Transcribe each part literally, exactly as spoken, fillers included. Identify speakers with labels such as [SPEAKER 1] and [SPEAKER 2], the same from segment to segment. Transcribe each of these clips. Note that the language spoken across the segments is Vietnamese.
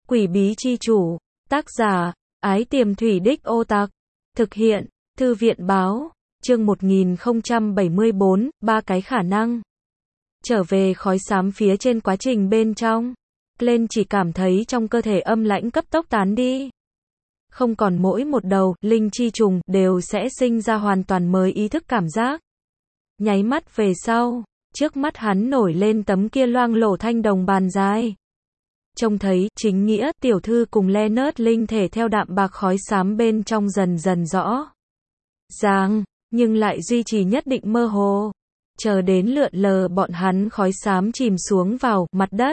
[SPEAKER 1] Quỷ bí chi chủ, tác giả, Ái Tiềm Thủy Đích Ô Tặc, thực hiện, Thư viện báo, chương một nghìn không trăm bảy mươi bốn, ba cái khả năng. Trở về khói xám phía trên quá trình bên trong, Glenn chỉ cảm thấy trong cơ thể âm lãnh cấp tốc tán đi. Không còn mỗi một đầu, linh chi trùng, đều sẽ sinh ra hoàn toàn mới ý thức cảm giác. Nháy mắt về sau, trước mắt hắn nổi lên tấm kia loang lổ thanh đồng bàn dài. Trông thấy, chính nghĩa, tiểu thư cùng Leonard linh thể theo đạm bạc khói xám bên trong dần dần rõ ràng, nhưng lại duy trì nhất định mơ hồ. Chờ đến lượn lờ bọn hắn khói xám chìm xuống vào mặt đất.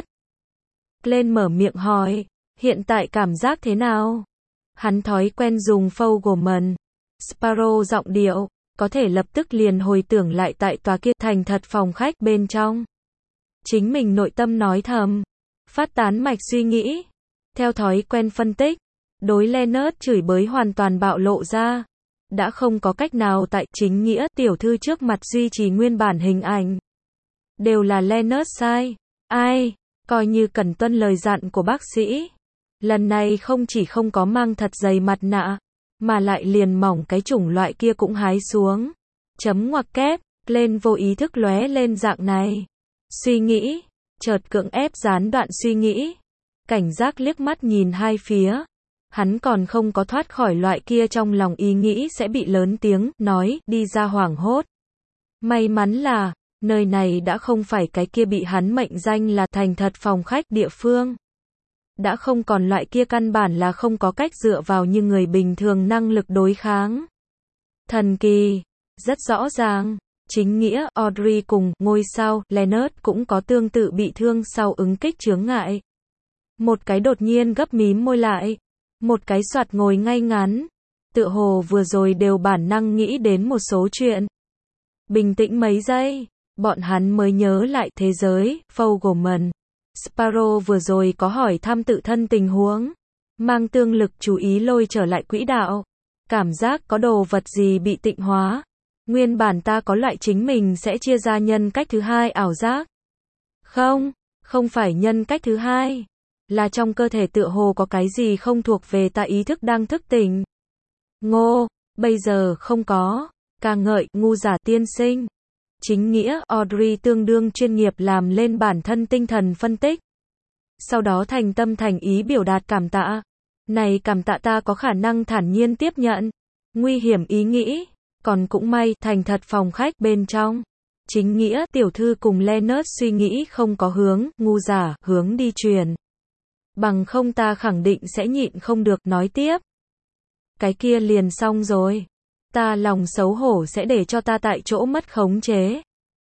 [SPEAKER 1] Glenn mở miệng hỏi, hiện tại cảm giác thế nào? Hắn thói quen dùng Fogelman, Sparrow giọng điệu, có thể lập tức liền hồi tưởng lại tại tòa kia thành thật phòng khách bên trong. Chính mình nội tâm nói thầm, phát tán mạch suy nghĩ, theo thói quen phân tích, đối Leonard chửi bới hoàn toàn bạo lộ ra, đã không có cách nào tại chính nghĩa tiểu thư trước mặt duy trì nguyên bản hình ảnh. Đều là Leonard sai, ai, coi như cần tuân lời dặn của bác sĩ. Lần này không chỉ không có mang thật dày mặt nạ, mà lại liền mỏng cái chủng loại kia cũng hái xuống. Chấm ngoặc kép, lên vô ý thức lóe lên dạng này. Suy nghĩ, chợt cưỡng ép gián đoạn suy nghĩ. Cảnh giác liếc mắt nhìn hai phía. Hắn còn không có thoát khỏi loại kia trong lòng ý nghĩ sẽ bị lớn tiếng, nói, đi ra hoảng hốt. May mắn là, nơi này đã không phải cái kia bị hắn mệnh danh là thành thật phòng khách địa phương. Đã không còn loại kia căn bản là không có cách dựa vào như người bình thường năng lực đối kháng. Thần kỳ, rất rõ ràng, chính nghĩa, Audrey cùng ngôi sao, Leonard cũng có tương tự bị thương sau ứng kích chướng ngại. Một cái đột nhiên gấp mím môi lại, một cái soạt ngồi ngay ngắn, tựa hồ vừa rồi đều bản năng nghĩ đến một số chuyện. Bình tĩnh mấy giây, bọn hắn mới nhớ lại thế giới, Fogelman. Sparrow vừa rồi có hỏi thăm tự thân tình huống, mang tương lực chú ý lôi trở lại quỹ đạo. Cảm giác có đồ vật gì bị tịnh hóa. Nguyên bản ta có loại chính mình sẽ chia ra nhân cách thứ hai ảo giác. Không, không phải nhân cách thứ hai. Là trong cơ thể tựa hồ có cái gì không thuộc về ta ý thức đang thức tỉnh. Ngô, bây giờ không có. Ca ngợi, ngu giả tiên sinh. Chính nghĩa, Audrey tương đương chuyên nghiệp làm lên bản thân tinh thần phân tích. Sau đó thành tâm thành ý biểu đạt cảm tạ. Này cảm tạ ta có khả năng thản nhiên tiếp nhận. Nguy hiểm ý nghĩ. Còn cũng may, thành thật phòng khách bên trong. Chính nghĩa, tiểu thư cùng Leonard suy nghĩ không có hướng, ngu giả, hướng đi truyền. Bằng không ta khẳng định sẽ nhịn không được nói tiếp. Cái kia liền xong rồi. Ta lòng xấu hổ sẽ để cho ta tại chỗ mất khống chế.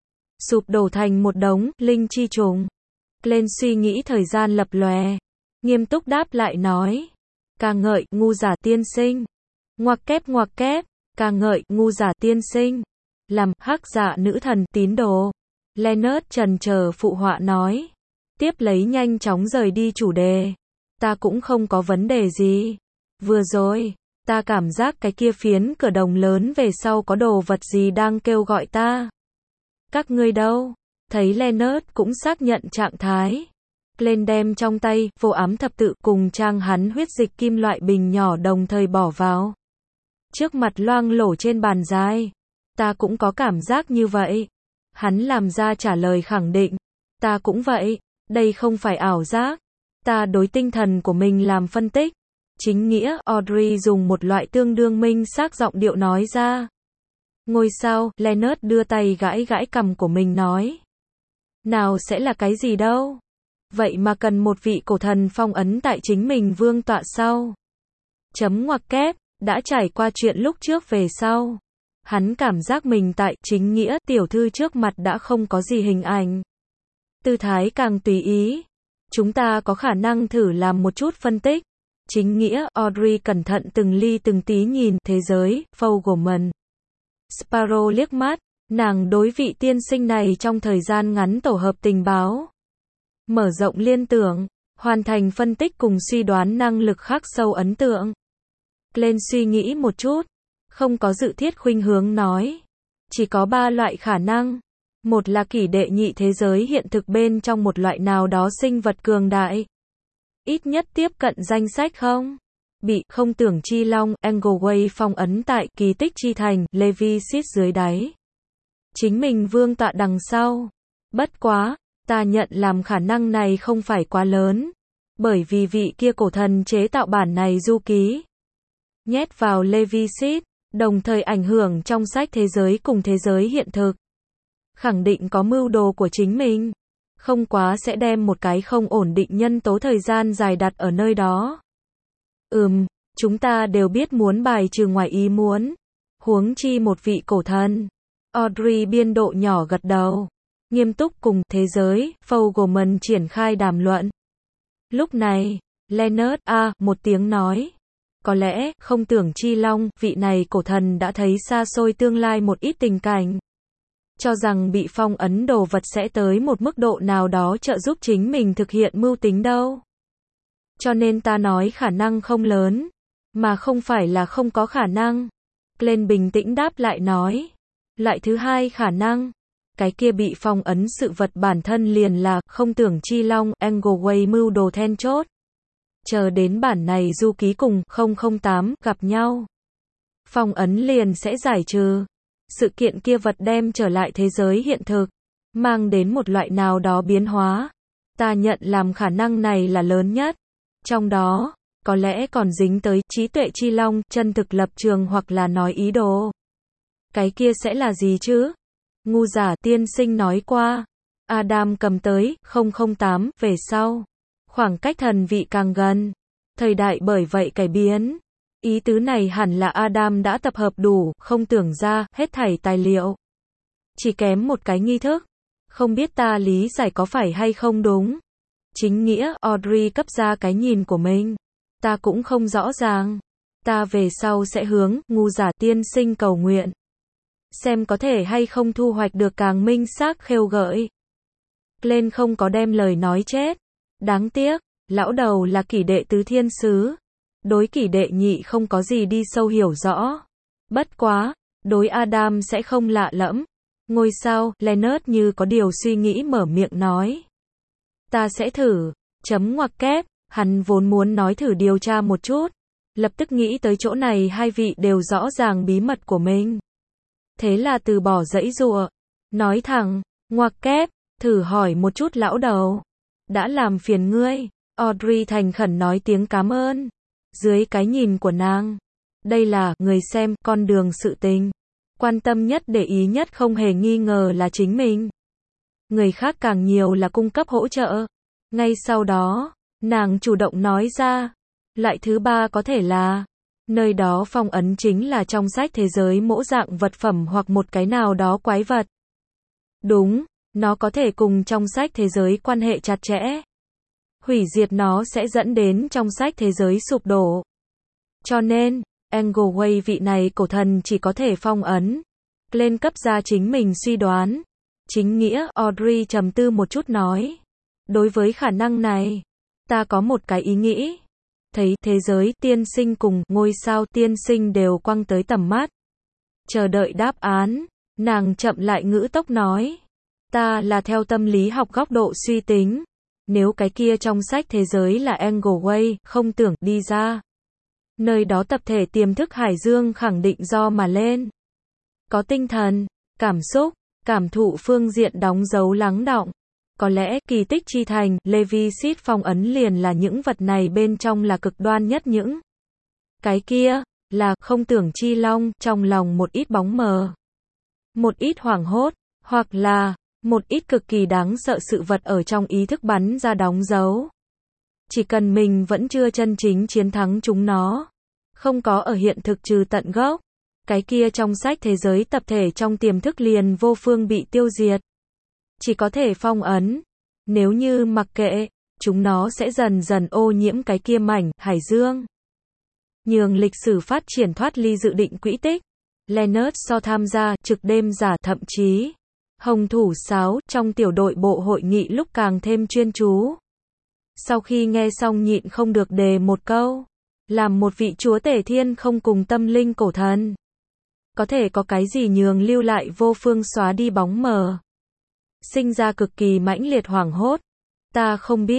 [SPEAKER 1] Sụp đổ thành một đống, linh chi trùng. Lên suy nghĩ thời gian lập lòe. Nghiêm túc đáp lại nói. Ca ngợi, ngu giả tiên sinh. Ngoặc kép ngoặc kép. Ca ngợi, ngu giả tiên sinh. Làm, hắc dạ nữ thần, tín đồ. Leonard trần chờ phụ họa nói. Tiếp lấy nhanh chóng rời đi chủ đề. Ta cũng không có vấn đề gì. Vừa rồi, ta cảm giác cái kia phiến cửa đồng lớn về sau có đồ vật gì đang kêu gọi ta. Các ngươi đâu? Thấy Leonard cũng xác nhận trạng thái. Glenn đem trong tay, vô ám thập tự cùng trang hắn huyết dịch kim loại bình nhỏ đồng thời bỏ vào. Trước mặt loang lổ trên bàn dài. Ta cũng có cảm giác như vậy. Hắn làm ra trả lời khẳng định. Ta cũng vậy. Đây không phải ảo giác. Ta đối tinh thần của mình làm phân tích. Chính nghĩa, Audrey dùng một loại tương đương minh xác giọng điệu nói ra. Ngôi sao, Leonard đưa tay gãi gãi cằm của mình nói. Nào sẽ là cái gì đâu. Vậy mà cần một vị cổ thần phong ấn tại chính mình vương tọa sau. Chấm ngoặc kép, đã trải qua chuyện lúc trước về sau. Hắn cảm giác mình tại chính nghĩa tiểu thư trước mặt đã không có gì hình ảnh. Tư thái càng tùy ý. Chúng ta có khả năng thử làm một chút phân tích. Chính nghĩa, Audrey cẩn thận từng ly từng tí nhìn thế giới, Fogelman. Sparrow liếc mắt, nàng đối vị tiên sinh này trong thời gian ngắn tổ hợp tình báo. Mở rộng liên tưởng, hoàn thành phân tích cùng suy đoán năng lực khắc sâu ấn tượng. Glenn suy nghĩ một chút, không có dự thiết khuynh hướng nói. Chỉ có ba loại khả năng. Một là kỷ đệ nhị thế giới hiện thực bên trong một loại nào đó sinh vật cường đại. ít nhất tiếp cận danh sách không? Bị không tưởng chi long, Engleways phong ấn tại kỳ tích chi thành, Levi Seat dưới đáy. Chính mình vương tọa đằng sau. Bất quá, ta nhận làm khả năng này không phải quá lớn. Bởi vì vị kia cổ thần chế tạo bản này du ký. Nhét vào Levi Seat, đồng thời ảnh hưởng trong sách thế giới cùng thế giới hiện thực. Khẳng định có mưu đồ của chính mình. Không quá sẽ đem một cái không ổn định nhân tố thời gian dài đặt ở nơi đó. Ừm, chúng ta đều biết muốn bài trừ ngoài ý muốn. Huống chi một vị cổ thần. Audrey biên độ nhỏ gật đầu. Nghiêm túc cùng thế giới, Fogelman triển khai đàm luận. Lúc này, Leonard A. một tiếng nói. Có lẽ, không tưởng chi long, vị này cổ thần đã thấy xa xôi tương lai một ít tình cảnh. Cho rằng bị phong ấn đồ vật sẽ tới một mức độ nào đó trợ giúp chính mình thực hiện mưu tính đâu. Cho nên ta nói khả năng không lớn, mà không phải là không có khả năng. Glenn bình tĩnh đáp lại nói. Loại thứ hai khả năng, cái kia bị phong ấn sự vật bản thân liền là không tưởng chi long, Engleways mưu đồ then chốt. Chờ đến bản này du ký cùng không không tám gặp nhau. Phong ấn liền sẽ giải trừ. Sự kiện kia vật đem trở lại thế giới hiện thực, mang đến một loại nào đó biến hóa. Ta nhận làm khả năng này là lớn nhất. Trong đó, có lẽ còn dính tới trí tuệ chi long, chân thực lập trường hoặc là nói ý đồ. Cái kia sẽ là gì chứ? Ngu giả tiên sinh nói qua. Adam cầm tới không không tám về sau. Khoảng cách thần vị càng gần. Thời đại bởi vậy cải biến. Ý tứ này hẳn là Adam đã tập hợp đủ, không tưởng ra, hết thảy tài liệu. Chỉ kém một cái nghi thức. Không biết ta lý giải có phải hay không đúng. Chính nghĩa, Audrey cấp ra cái nhìn của mình. Ta cũng không rõ ràng. Ta về sau sẽ hướng, ngu giả tiên sinh cầu nguyện. Xem có thể hay không thu hoạch được càng minh xác khêu gợi. Lên không có đem lời nói chết. Đáng tiếc, lão đầu là kỷ đệ tứ thiên sứ. Đối kỷ đệ nhị không có gì đi sâu hiểu rõ. Bất quá, đối Adam sẽ không lạ lẫm. Ngôi sao, Leonard như có điều suy nghĩ mở miệng nói. Ta sẽ thử, chấm ngoặc kép, hắn vốn muốn nói thử điều tra một chút. Lập tức nghĩ tới chỗ này hai vị đều rõ ràng bí mật của mình. Thế là từ bỏ dãy dụa. Nói thẳng, ngoặc kép, thử hỏi một chút lão đầu. Đã làm phiền ngươi. Audrey thành khẩn nói tiếng cảm ơn. Dưới cái nhìn của nàng, đây là, người xem, con đường sự tình. Quan tâm nhất để ý nhất không hề nghi ngờ là chính mình. Người khác càng nhiều là cung cấp hỗ trợ. Ngay sau đó, nàng chủ động nói ra. Loại thứ ba có thể là, nơi đó phong ấn chính là trong sách thế giới mỗ dạng vật phẩm hoặc một cái nào đó quái vật. Đúng, nó có thể cùng trong sách thế giới quan hệ chặt chẽ. Hủy diệt nó sẽ dẫn đến trong sách thế giới sụp đổ. Cho nên, Engleways vị này cổ thần chỉ có thể phong ấn. Lên cấp ra chính mình suy đoán. Chính nghĩa, Audrey trầm tư một chút nói. Đối với khả năng này, ta có một cái ý nghĩ. Thấy thế giới tiên sinh cùng ngôi sao tiên sinh đều quăng tới tầm mắt. Chờ đợi đáp án, nàng chậm lại ngữ tốc nói. Ta là theo tâm lý học góc độ suy tính. Nếu cái kia trong sách thế giới là Engleways, không tưởng đi ra. Nơi đó tập thể tiềm thức hải dương khẳng định do mà lên. Có tinh thần, cảm xúc, cảm thụ phương diện đóng dấu lắng đọng. Có lẽ, kỳ tích chi thành, Levi Seat phong ấn liền là những vật này bên trong là cực đoan nhất những. Cái kia, là, không tưởng chi long, trong lòng một ít bóng mờ. Một ít hoảng hốt, hoặc là, một ít cực kỳ đáng sợ sự vật ở trong ý thức bắn ra đóng dấu. Chỉ cần mình vẫn chưa chân chính chiến thắng chúng nó. Không có ở hiện thực trừ tận gốc. Cái kia trong sách thế giới tập thể trong tiềm thức liền vô phương bị tiêu diệt. Chỉ có thể phong ấn. Nếu như mặc kệ, chúng nó sẽ dần dần ô nhiễm cái kia mảnh, hải dương. Nhường lịch sử phát triển thoát ly dự định quỹ tích. Leonard so tham gia, trực đêm giả thậm chí. Hồng thủ sáo, trong tiểu đội bộ hội nghị lúc càng thêm chuyên chú. Sau khi nghe xong nhịn không được đề một câu. Làm một vị chúa tể thiên không cùng tâm linh cổ thần. Có thể có cái gì nhường lưu lại vô phương xóa đi bóng mờ. Sinh ra cực kỳ mãnh liệt hoảng hốt. Ta không biết,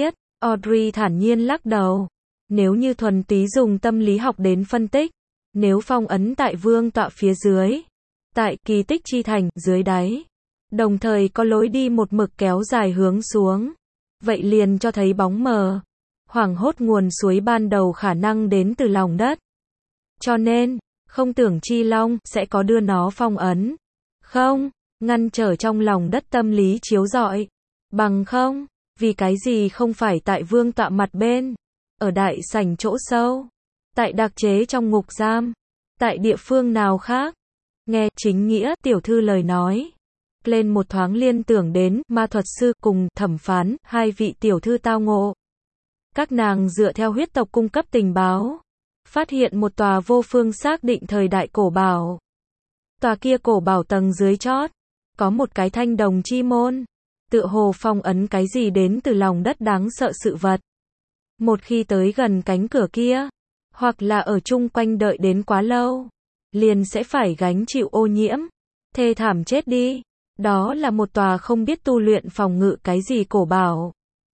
[SPEAKER 1] Audrey thản nhiên lắc đầu. Nếu như thuần túy dùng tâm lý học đến phân tích, nếu phong ấn tại vương tọa phía dưới, tại kỳ tích chi thành, dưới đáy, đồng thời có lối đi một mực kéo dài hướng xuống, vậy liền cho thấy bóng mờ, hoảng hốt nguồn suối ban đầu khả năng đến từ lòng đất. Cho nên, không tưởng Chi Long sẽ có đưa nó phong ấn. Không, ngăn trở trong lòng đất tâm lý chiếu rọi. Bằng không, vì cái gì không phải tại vương tọa mặt bên, ở đại sảnh chỗ sâu, tại đặc chế trong ngục giam, tại địa phương nào khác. Nghe chính nghĩa tiểu thư lời nói, lên một thoáng liên tưởng đến ma thuật sư cùng thẩm phán, hai vị tiểu thư tao ngộ. Các nàng dựa theo huyết tộc cung cấp tình báo, phát hiện một tòa vô phương xác định thời đại cổ bảo. Tòa kia cổ bảo tầng dưới chót, có một cái thanh đồng chi môn, tựa hồ phong ấn cái gì đến từ lòng đất đáng sợ sự vật. Một khi tới gần cánh cửa kia, hoặc là ở chung quanh đợi đến quá lâu, liền sẽ phải gánh chịu ô nhiễm, thê thảm chết đi. Đó là một tòa không biết tu luyện phòng ngự cái gì cổ bảo.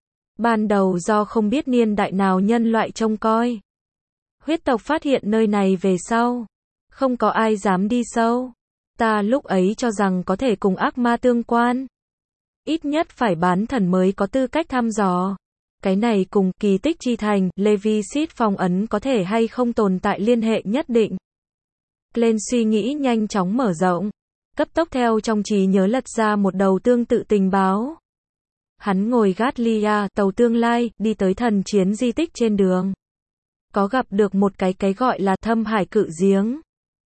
[SPEAKER 1] Ban đầu do không biết niên đại nào nhân loại trông coi. Huyết tộc phát hiện nơi này về sau, không có ai dám đi sâu. Ta lúc ấy cho rằng có thể cùng ác ma tương quan. Ít nhất phải bán thần mới có tư cách thăm dò. Cái này cùng kỳ tích chi thành, Levisit phong ấn có thể hay không tồn tại liên hệ nhất định. Lên suy nghĩ nhanh chóng mở rộng, cấp tốc theo trong trí nhớ lật ra một đầu tương tự tình báo. Hắn ngồi Gatlia, tàu tương lai, đi tới thần chiến di tích trên đường. Có gặp được một cái cái gọi là thâm hải cự giếng.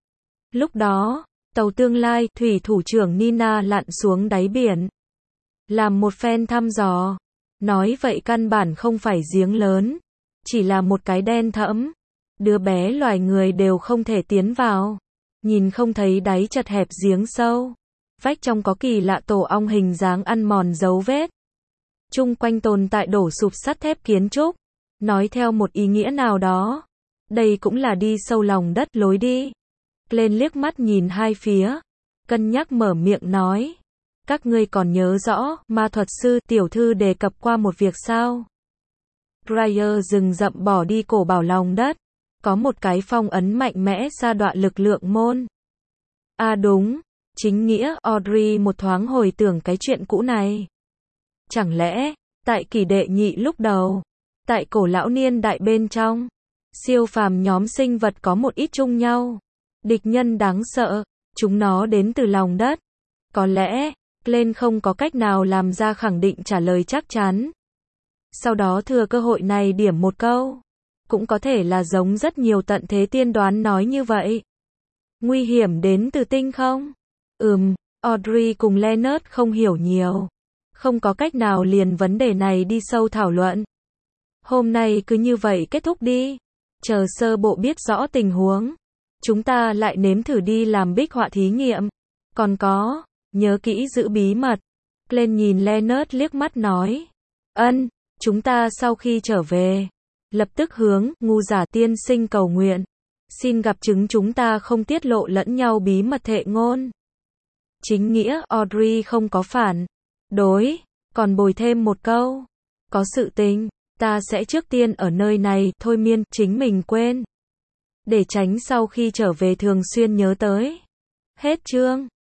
[SPEAKER 1] Lúc đó, tàu tương lai, thủy thủ trưởng Nina lặn xuống đáy biển. Làm một phen thăm dò. Nói vậy căn bản không phải giếng lớn. Chỉ là một cái đen thẫm. Đứa bé loài người đều không thể tiến vào. Nhìn không thấy đáy chật hẹp giếng sâu. Vách trong có kỳ lạ tổ ong hình dáng ăn mòn dấu vết. Chung quanh tồn tại đổ sụp sắt thép kiến trúc. Nói theo một ý nghĩa nào đó, đây cũng là đi sâu lòng đất lối đi. Lên liếc mắt nhìn hai phía, cân nhắc mở miệng nói. Các ngươi còn nhớ rõ, ma thuật sư tiểu thư đề cập qua một việc sao? Briar rừng rậm bỏ đi cổ bảo lòng đất. Có một cái phong ấn mạnh mẽ sa đọa lực lượng môn. À đúng, chính nghĩa, Audrey một thoáng hồi tưởng cái chuyện cũ này. Chẳng lẽ, tại kỷ đệ nhị lúc đầu, tại cổ lão niên đại bên trong, siêu phàm nhóm sinh vật có một ít chung nhau. Địch nhân đáng sợ, chúng nó đến từ lòng đất. Có lẽ, Glenn không có cách nào làm ra khẳng định trả lời chắc chắn. Sau đó thừa cơ hội này điểm một câu. Cũng có thể là giống rất nhiều tận thế tiên đoán nói như vậy. Nguy hiểm đến từ tinh không? Ừm, Audrey cùng Leonard không hiểu nhiều. Không có cách nào liền vấn đề này đi sâu thảo luận. Hôm nay cứ như vậy kết thúc đi. Chờ sơ bộ biết rõ tình huống. Chúng ta lại nếm thử đi làm bích họa thí nghiệm. Còn có, nhớ kỹ giữ bí mật. Glenn nhìn Leonard liếc mắt nói. Ân, chúng ta sau khi trở về, lập tức hướng ngu giả tiên sinh cầu nguyện. Xin gặp chứng chúng ta không tiết lộ lẫn nhau bí mật thệ ngôn. Chính nghĩa, Audrey không có phản đối, còn bồi thêm một câu. Có sự tình, ta sẽ trước tiên ở nơi này thôi miên chính mình quên. Để tránh sau khi trở về thường xuyên nhớ tới. Hết chương.